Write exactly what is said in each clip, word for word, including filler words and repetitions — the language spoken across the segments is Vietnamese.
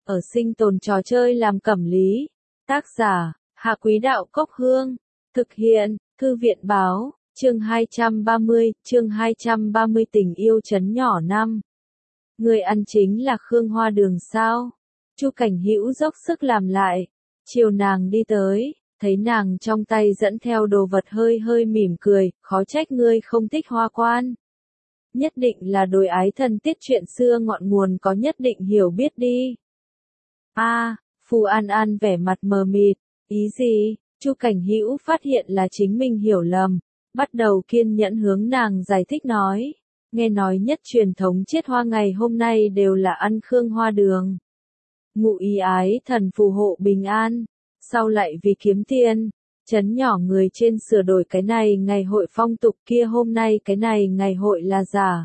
ở sinh tồn trò chơi làm cẩm lý. Tác giả, Hạ Quý Đạo Cốc Hương. Thực hiện, Thư viện Báo, chương hai trăm ba mươi, chương hai trăm ba mươi tình yêu trấn nhỏ năm. Người ăn chính là Khương Hoa Đường sao? Chu Cảnh Hữu dốc sức làm lại. Chiều nàng đi tới, thấy nàng trong tay dẫn theo đồ vật hơi hơi mỉm cười, khó trách ngươi không thích Hoa Quan. Nhất định là đối ái thân tiết chuyện xưa ngọn nguồn có nhất định hiểu biết đi. A, à, Phù An An vẻ mặt mờ mịt, ý gì? Chu Cảnh Hữu phát hiện là chính mình hiểu lầm, bắt đầu kiên nhẫn hướng nàng giải thích nói, nghe nói nhất truyền thống chiết hoa ngày hôm nay đều là ăn Khương Hoa Đường. Ngụ ý ái thần phù hộ bình an, sau lại vì kiếm tiền, trấn nhỏ người trên sửa đổi cái này ngày hội phong tục kia hôm nay cái này ngày hội là giả.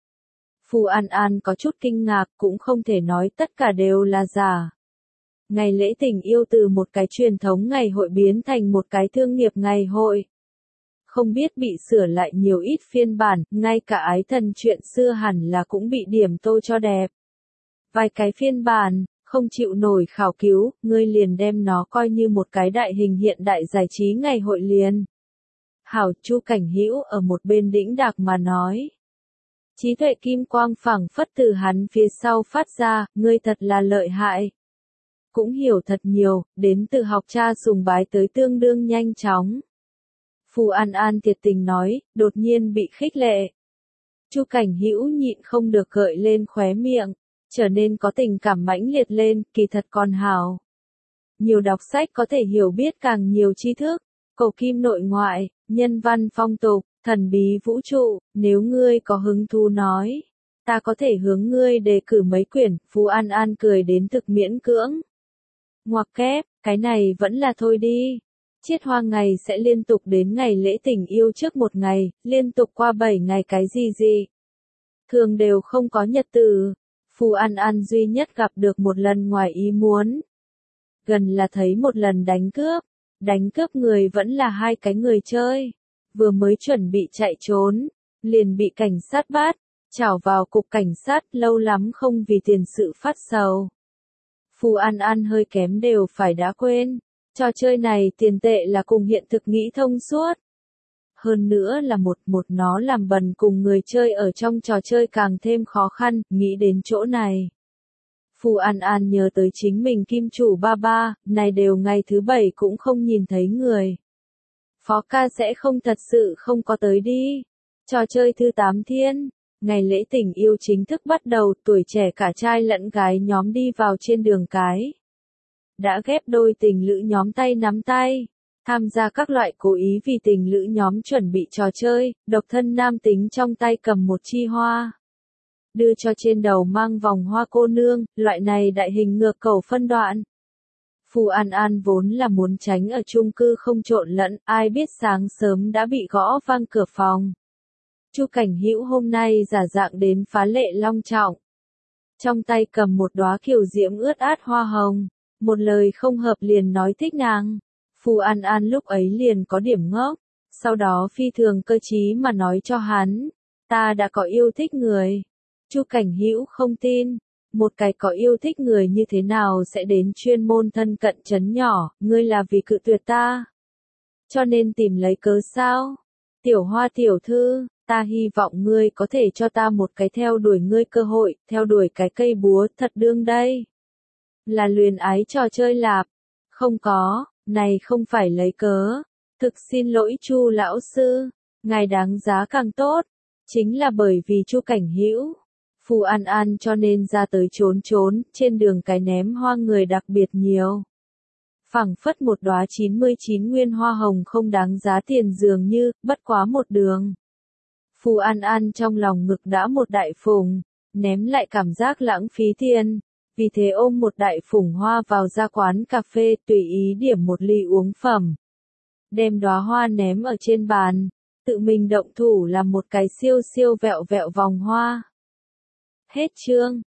Phù An An có chút kinh ngạc cũng không thể nói tất cả đều là giả. Ngày lễ tình yêu từ một cái truyền thống ngày hội biến thành một cái thương nghiệp ngày hội. Không biết bị sửa lại nhiều ít phiên bản, ngay cả ái thần chuyện xưa hẳn là cũng bị điểm tô cho đẹp. Vài cái phiên bản, không chịu nổi khảo cứu, ngươi liền đem nó coi như một cái đại hình hiện đại giải trí ngày hội liền. Hảo, Chu Cảnh Hữu ở một bên đĩnh đạc mà nói. Trí tuệ kim quang phảng phất từ hắn phía sau phát ra, ngươi thật là lợi hại. Cũng hiểu thật nhiều, đến từ học cha sùng bái tới tương đương nhanh chóng. Phù An An thiệt tình nói, đột nhiên bị khích lệ. Chu Cảnh Hữu nhịn không được gợi lên khóe miệng, trở nên có tình cảm mãnh liệt lên, kỳ thật còn hảo. Nhiều đọc sách có thể hiểu biết càng nhiều tri thức, cầu kim nội ngoại, nhân văn phong tục, thần bí vũ trụ, nếu ngươi có hứng thú nói, ta có thể hướng ngươi đề cử mấy quyển, Phù An An cười đến thực miễn cưỡng. Ngoặc kép, cái này vẫn là thôi đi. Chiết hoa ngày sẽ liên tục đến ngày lễ tình yêu trước một ngày, liên tục qua bảy ngày cái gì gì. Thường đều không có nhật tử. Phù An An duy nhất gặp được một lần ngoài ý muốn. Gần là thấy một lần đánh cướp. Đánh cướp người vẫn là hai cái người chơi. Vừa mới chuẩn bị chạy trốn, liền bị cảnh sát bắt, trảo vào cục cảnh sát lâu lắm không vì tiền sự phát sầu. Phù An An hơi kém đều phải đã quên. Trò chơi này tiền tệ là cùng hiện thực nghĩ thông suốt. Hơn nữa là một một nó làm bần cùng người chơi ở trong trò chơi càng thêm khó khăn, nghĩ đến chỗ này. Phù An An nhớ tới chính mình kim chủ ba ba, này đều ngày thứ bảy cũng không nhìn thấy người. Phó ca sẽ không thật sự không có tới đi. Trò chơi thứ tám thiên, ngày lễ tình yêu chính thức bắt đầu, tuổi trẻ cả trai lẫn gái nhóm đi vào trên đường cái. Đã ghép đôi tình lữ nhóm tay nắm tay, tham gia các loại cố ý vì tình lữ nhóm chuẩn bị trò chơi, độc thân nam tính trong tay cầm một chi hoa. Đưa cho trên đầu mang vòng hoa cô nương, loại này đại hình ngược cầu phân đoạn. Phù An An vốn là muốn tránh ở chung cư không trộn lẫn, ai biết sáng sớm đã bị gõ vang cửa phòng. Chu Cảnh Hữu hôm nay giả dạng đến phá lệ long trọng. Trong tay cầm một đóa kiều diễm ướt át hoa hồng. Một lời không hợp liền nói thích nàng. Phù An An lúc ấy liền có điểm ngốc. Sau đó phi thường cơ trí mà nói cho hắn. Ta đã có yêu thích người. Chu Cảnh Hữu không tin. Một cái có yêu thích người như thế nào sẽ đến chuyên môn thân cận trấn nhỏ. Ngươi là vì cự tuyệt ta. Cho nên tìm lấy cớ sao. Tiểu Hoa tiểu thư, ta hy vọng ngươi có thể cho ta một cái theo đuổi ngươi cơ hội. Theo đuổi cái cây búa thật đương đây. Là luyến ái trò chơi lạp. Không có, này không phải lấy cớ. Thực xin lỗi Chu lão sư, ngài đáng giá càng tốt. Chính là bởi vì Chu Cảnh Hữu, Phù An An cho nên ra tới trốn trốn, trên đường cái ném hoa người đặc biệt nhiều. Phảng phất một đóa chín mươi chín nguyên hoa hồng không đáng giá tiền dường như, bất quá một đường. Phù An An trong lòng ngực đã một đại phùng, ném lại cảm giác lãng phí tiền. Vì thế ôm một đại phủng hoa vào ra quán cà phê tùy ý điểm một ly uống phẩm. Đem đóa hoa ném ở trên bàn, tự mình động thủ làm một cái siêu siêu vẹo vẹo vòng hoa. Hết chương.